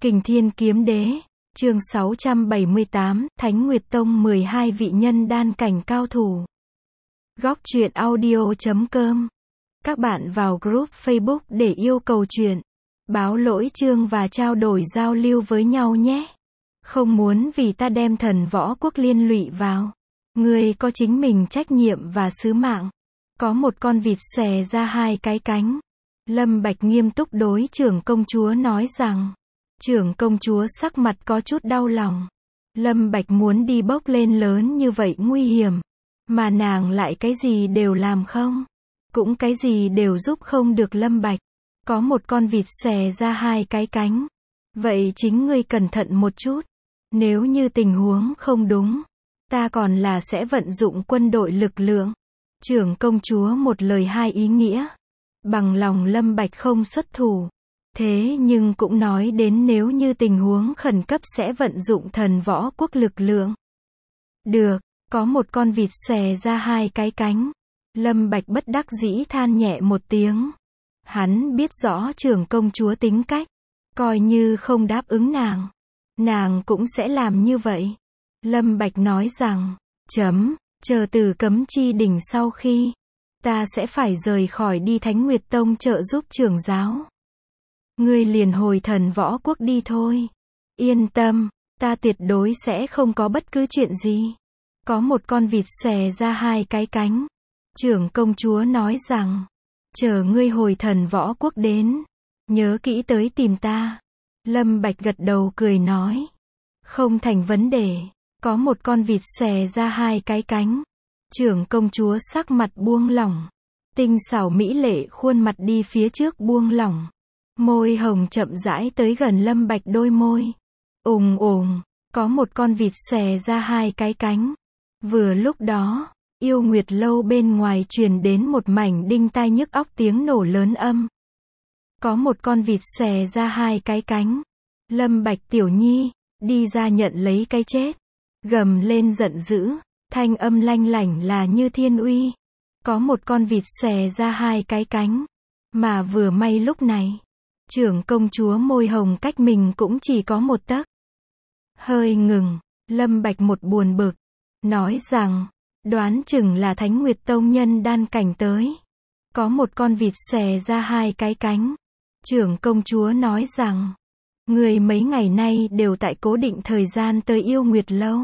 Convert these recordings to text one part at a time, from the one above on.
Kình Thiên Kiếm Đế, chương 678, Thánh Nguyệt Tông 12 vị nhân đan cảnh cao thủ. Góc truyện audio.com. Các bạn vào group Facebook để yêu cầu truyện, báo lỗi chương và trao đổi giao lưu với nhau nhé. Không muốn vì ta đem Thần Võ Quốc liên lụy vào. Ngươi có chính mình trách nhiệm và sứ mạng. Có một con vịt xòe ra hai cái cánh. Lâm Bạch nghiêm túc đối trưởng công chúa nói rằng. Trưởng công chúa sắc mặt có chút đau lòng. Lâm Bạch muốn đi bốc lên lớn như vậy nguy hiểm. Mà nàng lại cái gì đều làm không. Cũng cái gì đều giúp không được Lâm Bạch. Có một con vịt xòe ra hai cái cánh. Vậy chính ngươi cẩn thận một chút. Nếu như tình huống không đúng, ta còn là sẽ vận dụng quân đội lực lượng. Trưởng công chúa một lời hai ý nghĩa. Bằng lòng Lâm Bạch không xuất thủ. Thế nhưng cũng nói đến nếu như tình huống khẩn cấp sẽ vận dụng Thần Võ Quốc lực lượng. Được, có một con vịt xòe ra hai cái cánh. Lâm Bạch bất đắc dĩ than nhẹ một tiếng. Hắn biết rõ trưởng công chúa tính cách. Coi như không đáp ứng nàng cũng sẽ làm như vậy. Lâm Bạch nói rằng, chờ từ Cấm Chi Đỉnh sau khi, ta sẽ phải rời khỏi đi Thánh Nguyệt Tông trợ giúp trưởng giáo. Ngươi liền hồi Thần Võ Quốc đi thôi. Yên tâm, ta tuyệt đối sẽ không có bất cứ chuyện gì. Có một con vịt xòe ra hai cái cánh. Trưởng công chúa nói rằng, chờ ngươi hồi Thần Võ Quốc đến, nhớ kỹ tới tìm ta. Lâm Bạch gật đầu cười nói, không thành vấn đề. Có một con vịt xòe ra hai cái cánh. Trưởng công chúa sắc mặt buông lỏng. Tinh xảo mỹ lệ khuôn mặt đi phía trước buông lỏng. Môi hồng chậm rãi tới gần Lâm Bạch đôi môi. Có một con vịt xòe ra hai cái cánh. Vừa lúc đó, Yêu Nguyệt Lâu bên ngoài truyền đến một mảnh đinh tai nhức óc tiếng nổ lớn âm. Có một con vịt xòe ra hai cái cánh. Lâm Bạch tiểu nhi, đi ra nhận lấy cái chết. Gầm lên giận dữ, thanh âm lanh lảnh là như thiên uy. Có một con vịt xòe ra hai cái cánh. Mà vừa may lúc này, trưởng công chúa môi hồng cách mình cũng chỉ có một tấc. Hơi ngừng, Lâm Bạch một buồn bực, nói rằng, đoán chừng là Thánh Nguyệt Tông nhân đan cảnh tới. Có một con vịt xòe ra hai cái cánh. Trưởng công chúa nói rằng, người mấy ngày nay đều tại cố định thời gian tới Yêu Nguyệt Lâu.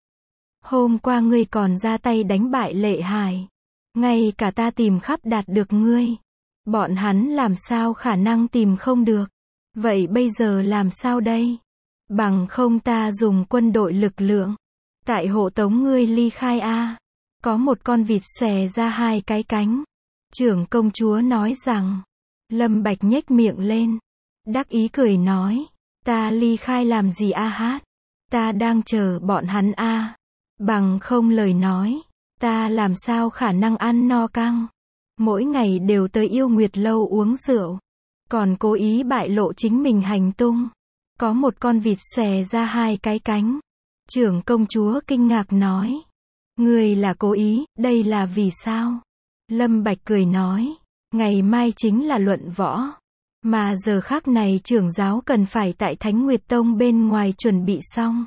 Hôm qua ngươi còn ra tay đánh bại Lệ Hải. Ngay cả ta tìm khắp đạt được ngươi. Bọn hắn làm sao khả năng tìm không được. Vậy bây giờ làm sao đây? Bằng không ta dùng quân đội lực lượng. Tại hộ tống ngươi ly khai a. Có một con vịt xòe ra hai cái cánh. Trưởng công chúa nói rằng. Lâm Bạch nhếch miệng lên. Đắc ý cười nói. Ta ly khai làm gì a hát? Ta đang chờ bọn hắn a. Bằng không lời nói. Ta làm sao khả năng ăn no căng. Mỗi ngày đều tới Yêu Nguyệt Lâu uống rượu. Còn cố ý bại lộ chính mình hành tung. Có một con vịt xòe ra hai cái cánh. Trưởng công chúa kinh ngạc nói. Người là cố ý, đây là vì sao? Lâm Bạch cười nói. Ngày mai chính là luận võ. Mà giờ khắc này trưởng giáo cần phải tại Thánh Nguyệt Tông bên ngoài chuẩn bị xong.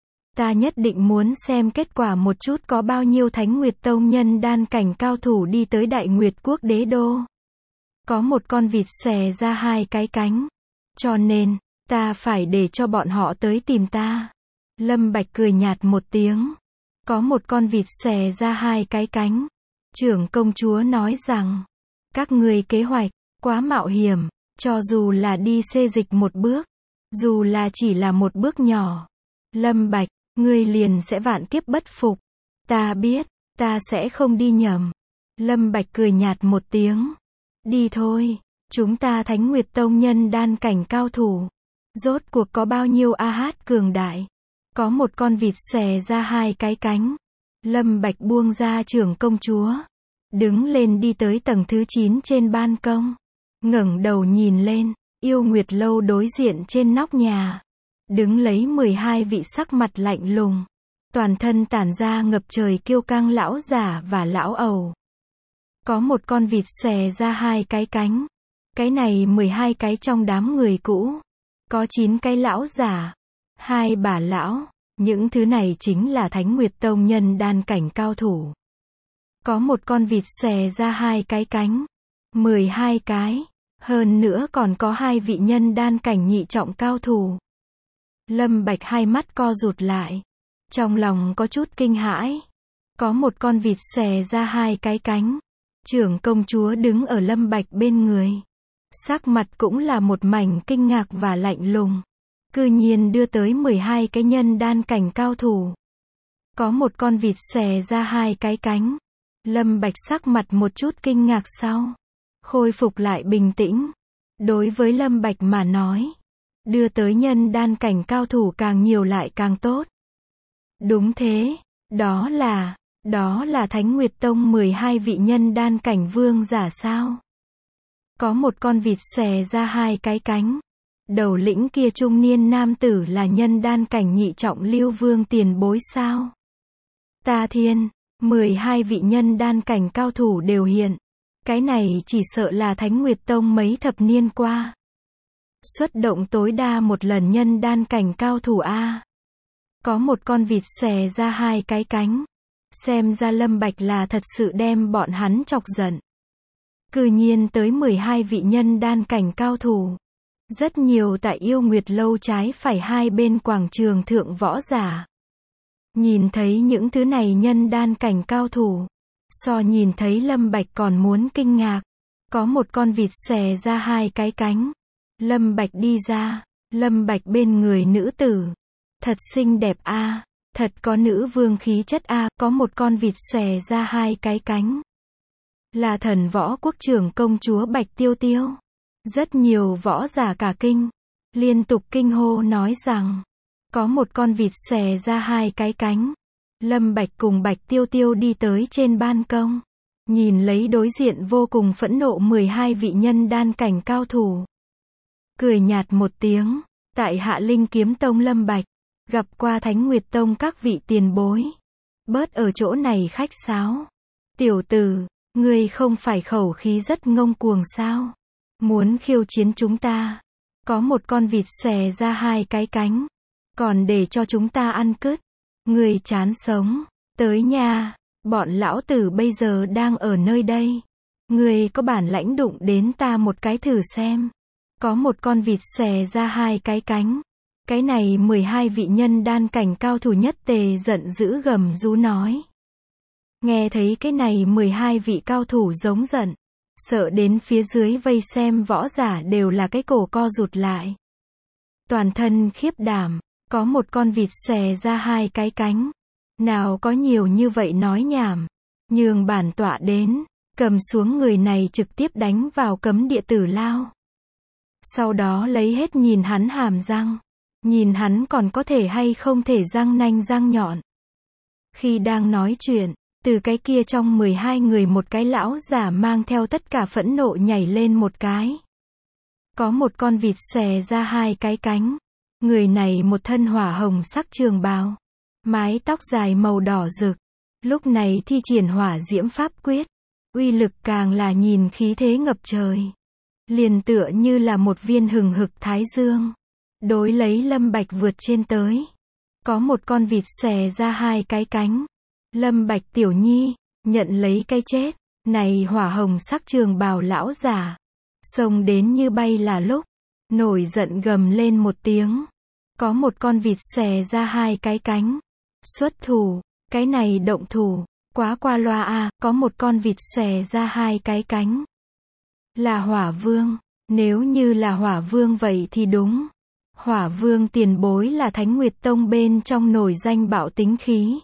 Ta nhất định muốn xem kết quả một chút có bao nhiêu Thánh Nguyệt Tông nhân đan cảnh cao thủ đi tới Đại Nguyệt Quốc đế đô. Có một con vịt xòe ra hai cái cánh. Cho nên, ta phải để cho bọn họ tới tìm ta. Lâm Bạch cười nhạt một tiếng. Có một con vịt xòe ra hai cái cánh. Trưởng công chúa nói rằng, các ngươi kế hoạch quá mạo hiểm, cho dù là đi xê dịch một bước, dù là chỉ là một bước nhỏ. Lâm Bạch, ngươi liền sẽ vạn kiếp bất phục. Ta biết, ta sẽ không đi nhầm. Lâm Bạch cười nhạt một tiếng. Đi thôi, chúng ta Thánh Nguyệt Tông nhân đan cảnh cao thủ. Rốt cuộc có bao nhiêu a hát cường đại. Có một con vịt xòe ra hai cái cánh. Lâm Bạch buông ra trưởng công chúa. Đứng lên đi tới tầng thứ 9 trên ban công. Ngẩng đầu nhìn lên, Yêu Nguyệt Lâu đối diện trên nóc nhà. Đứng lấy 12 vị sắc mặt lạnh lùng. Toàn thân tản ra ngập trời kiêu căng lão giả và lão ẩu. Có một con vịt xòe ra hai cái cánh. Cái này 12 cái trong đám người cũ. Có 9 cái lão giả, 2 bà lão, những thứ này chính là Thánh Nguyệt Tông nhân đan cảnh cao thủ. Có một con vịt xòe ra 2 cái cánh, 12 cái, hơn nữa còn có 2 vị nhân đan cảnh nhị trọng cao thủ. Lâm Bạch hai mắt co rụt lại, trong lòng có chút kinh hãi. Có một con vịt xòe ra 2 cái cánh. Trưởng công chúa đứng ở Lâm Bạch bên người. Sắc mặt cũng là một mảnh kinh ngạc và lạnh lùng. Cư nhiên đưa tới 12 cái nhân đan cảnh cao thủ. Có một con vịt xòe ra 2 cái cánh. Lâm Bạch sắc mặt một chút kinh ngạc sau. Khôi phục lại bình tĩnh. Đối với Lâm Bạch mà nói. Đưa tới nhân đan cảnh cao thủ càng nhiều lại càng tốt. Đúng thế. Đó là Thánh Nguyệt Tông 12 vị nhân đan cảnh vương giả sao? Có một con vịt xòe ra 2 cái cánh. Đầu lĩnh kia trung niên nam tử là nhân đan cảnh nhị trọng Lưu Vương tiền bối sao? Ta thiên, 12 vị nhân đan cảnh cao thủ đều hiện. Cái này chỉ sợ là Thánh Nguyệt Tông mấy thập niên qua. Xuất động tối đa một lần nhân đan cảnh cao thủ A. Có một con vịt xòe ra 2 cái cánh. Xem ra Lâm Bạch là thật sự đem bọn hắn chọc giận. Cư nhiên tới 12 vị nhân đan cảnh cao thủ. Rất nhiều tại Yêu Nguyệt Lâu trái phải hai bên quảng trường thượng võ giả. Nhìn thấy những thứ này nhân đan cảnh cao thủ. So nhìn thấy Lâm Bạch còn muốn kinh ngạc. Có một con vịt xòe ra 2 cái cánh. Lâm Bạch đi ra. Lâm Bạch bên người nữ tử. Thật xinh đẹp a, thật có nữ vương khí chất a, có một con vịt xòe ra 2 cái cánh. Là Thần Võ Quốc trưởng công chúa Bạch Tiêu Tiêu. Rất nhiều võ giả cả kinh, liên tục kinh hô nói rằng, có một con vịt xòe ra 2 cái cánh. Lâm Bạch cùng Bạch Tiêu Tiêu đi tới trên ban công, nhìn lấy đối diện vô cùng phẫn nộ 12 vị nhân đan cảnh cao thủ. Cười nhạt một tiếng, tại Hạ Linh Kiếm Tông Lâm Bạch, gặp qua Thánh Nguyệt Tông các vị tiền bối. Bớt ở chỗ này khách sáo. Tiểu tử, ngươi không phải khẩu khí rất ngông cuồng sao? Muốn khiêu chiến chúng ta? Có một con vịt xòe ra 2 cái cánh. Còn để cho chúng ta ăn cứt. Ngươi chán sống. Tới nha. Bọn lão tử bây giờ đang ở nơi đây. Ngươi có bản lãnh đụng đến ta một cái thử xem. Có một con vịt xòe ra 2 cái cánh. Cái này 12 vị nhân đan cảnh cao thủ nhất tề giận dữ gầm rú nói. Nghe thấy cái này 12 vị cao thủ giống giận. Sợ đến phía dưới vây xem võ giả đều là cái cổ co rụt lại. Toàn thân khiếp đảm. Có một con vịt xòe ra 2 cái cánh. Nào có nhiều như vậy nói nhảm. Nhường bản tọa đến. Cầm xuống người này trực tiếp đánh vào cấm địa tử lao. Sau đó lấy hết nhìn hắn hàm răng. Nhìn hắn còn có thể hay không thể răng nanh răng nhọn. Khi đang nói chuyện, từ cái kia trong 12 người một cái lão giả mang theo tất cả phẫn nộ nhảy lên một cái. Có một con vịt xòe ra 2 cái cánh. Người này một thân hỏa hồng sắc trường bào. Mái tóc dài màu đỏ rực. Lúc này thi triển hỏa diễm pháp quyết. Uy lực càng là nhìn khí thế ngập trời. Liền tựa như là một viên hừng hực thái dương. Đối lấy Lâm Bạch vượt trên tới. Có một con vịt xòe ra 2 cái cánh. Lâm Bạch tiểu nhi, nhận lấy cái chết. Này hỏa hồng sắc trường bào lão giả. Xông đến như bay là lúc. Nổi giận gầm lên một tiếng. Có một con vịt xòe ra 2 cái cánh. Xuất thủ, cái này động thủ. Quá qua loa a, có một con vịt xòe ra 2 cái cánh. Là Hỏa Vương. Nếu như là Hỏa Vương vậy thì đúng. Hỏa Vương tiền bối là Thánh Nguyệt Tông bên trong nổi danh bạo tính khí.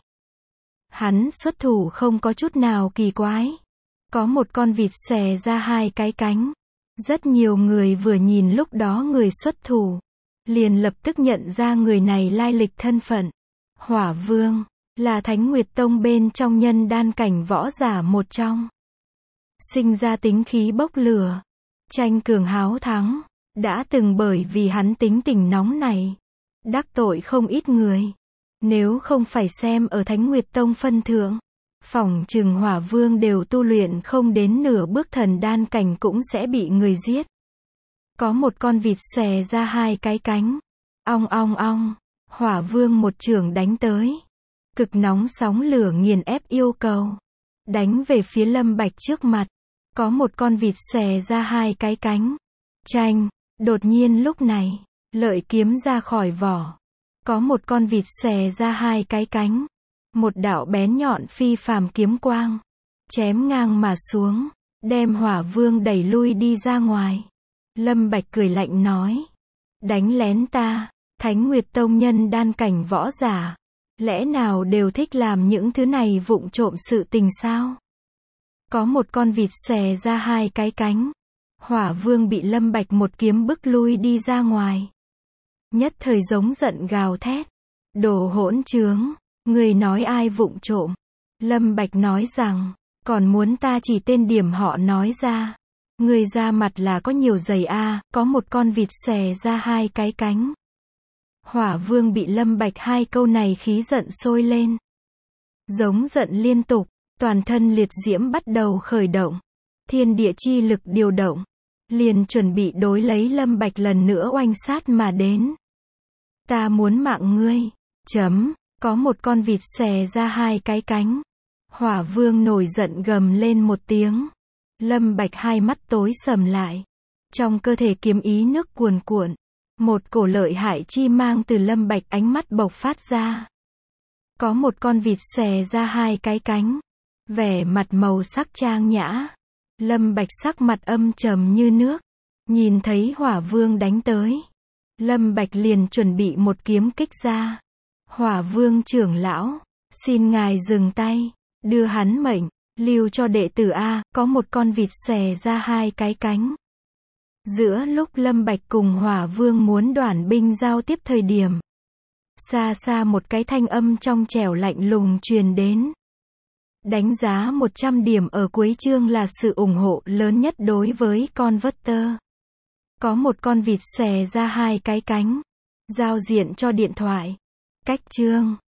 Hắn xuất thủ không có chút nào kỳ quái. Có một con vịt xòe ra 2 cái cánh. Rất nhiều người vừa nhìn lúc đó người xuất thủ. Liền lập tức nhận ra người này lai lịch thân phận. Hỏa Vương, là Thánh Nguyệt Tông bên trong nhân đan cảnh võ giả một trong. Sinh ra tính khí bốc lửa. Tranh cường háo thắng. Đã từng bởi vì hắn tính tình nóng này. Đắc tội không ít người. Nếu không phải xem ở Thánh Nguyệt Tông phân thượng. Phỏng chừng Hỏa Vương đều tu luyện không đến nửa bước thần đan cảnh cũng sẽ bị người giết. Có một con vịt xòe ra hai cái cánh. Ong ong ong. Hỏa vương một chưởng đánh tới. Cực nóng sóng lửa nghiền ép yêu cầu. Đánh về phía Lâm Bạch trước mặt. Có một con vịt xòe ra hai cái cánh. Chanh. Đột nhiên lúc này, lợi kiếm ra khỏi vỏ. Có một con vịt xòe ra hai cái cánh. Một đạo bén nhọn phi phàm kiếm quang. Chém ngang mà xuống. Đem hỏa vương đẩy lui đi ra ngoài. Lâm Bạch cười lạnh nói. Đánh lén ta. Thánh Nguyệt Tông nhân đan cảnh võ giả. Lẽ nào đều thích làm những thứ này vụng trộm sự tình sao? Có một con vịt xòe ra hai cái cánh. Hỏa vương bị Lâm Bạch một kiếm bức lui đi ra ngoài. Nhất thời giống giận gào thét. Đồ hỗn trướng. Người nói ai vụng trộm? Lâm Bạch nói rằng. Còn muốn ta chỉ tên điểm họ nói ra. Người ra mặt là có nhiều giày a. Có một con vịt xòe ra hai cái cánh. Hỏa vương bị Lâm Bạch hai câu này khí giận sôi lên. Giống giận liên tục. Toàn thân liệt diễm bắt đầu khởi động. Thiên địa chi lực điều động. Liền chuẩn bị đối lấy Lâm Bạch lần nữa oanh sát mà đến. Ta muốn mạng ngươi. Chấm. Có một con vịt xòe ra hai cái cánh. Hỏa vương nổi giận gầm lên một tiếng. Lâm Bạch hai mắt tối sầm lại. Trong cơ thể kiếm ý nước cuồn cuộn. Một cổ lợi hại chi mang từ Lâm Bạch ánh mắt bộc phát ra. Có một con vịt xòe ra hai cái cánh. Vẻ mặt màu sắc trang nhã. Lâm Bạch sắc mặt âm trầm như nước. Nhìn thấy hỏa vương đánh tới. Lâm Bạch liền chuẩn bị một kiếm kích ra. Hỏa vương trưởng lão. Xin ngài dừng tay. Đưa hắn mệnh. Lưu cho đệ tử A. Có một con vịt xòe ra hai cái cánh. Giữa lúc Lâm Bạch cùng hỏa vương muốn đoản binh giao tiếp thời điểm. Xa xa một cái thanh âm trong trẻo lạnh lùng truyền đến. Đánh giá 100 điểm ở cuối chương là sự ủng hộ lớn nhất đối với con Converter. Có một con vịt xòe ra hai cái cánh. Giao diện cho điện thoại. Cách chương.